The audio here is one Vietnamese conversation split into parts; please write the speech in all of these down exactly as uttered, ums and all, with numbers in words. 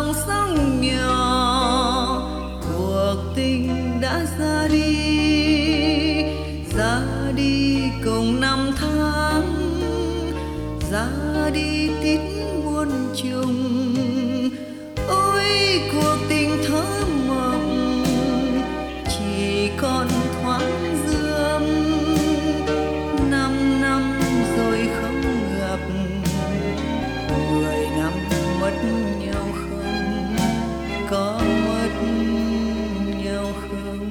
dòng sông nhỏ, cuộc tình đã ra đi, ra đi cùng năm tháng, ra đi tít muôn trùng. Ôi cuộc tình thơ mộng chỉ còn thoáng dương, năm năm rồi không gặp, mười năm mất nhau không, có mất nhau không.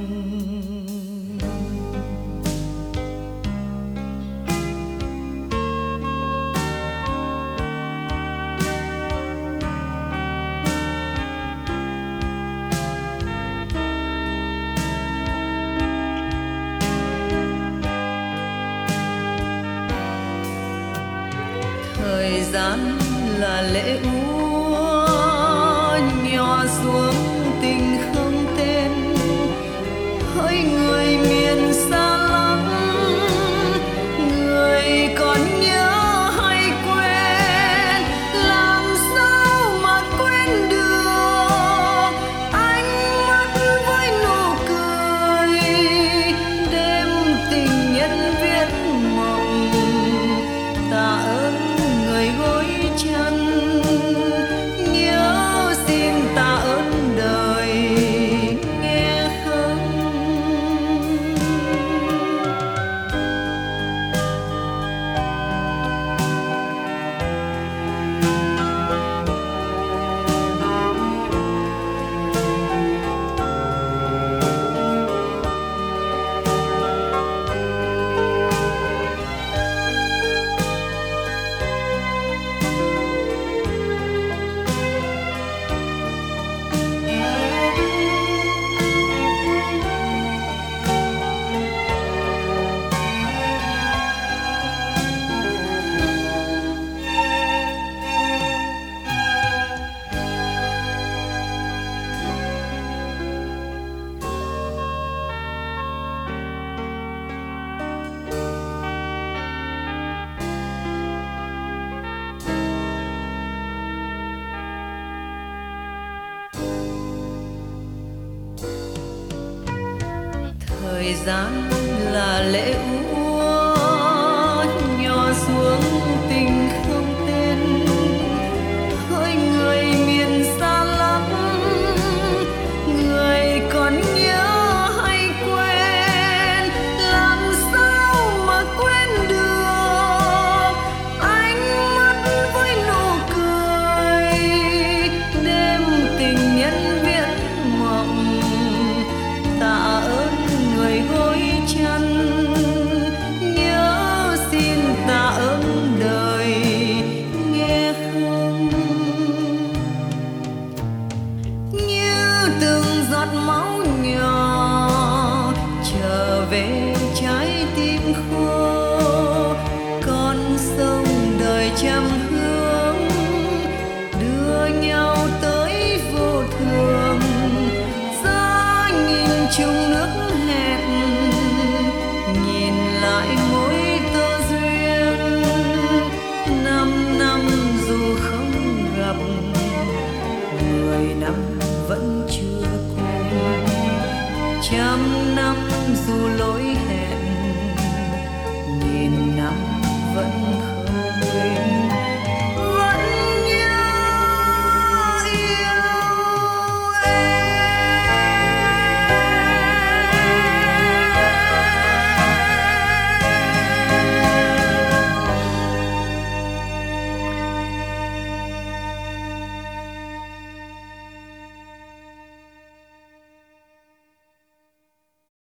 Thời gian là lễ úa nhỏ xuống tình không tên, hỡi người miền xa lắm, người còn nhớ hay quên, làm sao mà quên được ánh mắt với nụ cười, đêm tình nhân viết mộng. Tạ ơn người gối chân, nhớ xin tạ ơn đời, nghe không. Thời gian là lễ úa nhỏ xuống tình không tên, hỡi người miền xa lắm, người còn nhớ hay quên, làm sao mà quên được ánh mắt với nụ cười, đêm tình nhân viết mộng. Tạ ơn người gối chân, nhớ xin tạ ơn đời, nghe không. Như từng giọt máu nhỏ trở về trái tim khô, con sông đời trăm hướng đưa nhau tới vô thường. Giá nghìn chung nước hẹn, nhìn lại mối tơ duyên, năm năm dù không gặp, mười năm vẫn chưa quên, trăm năm dù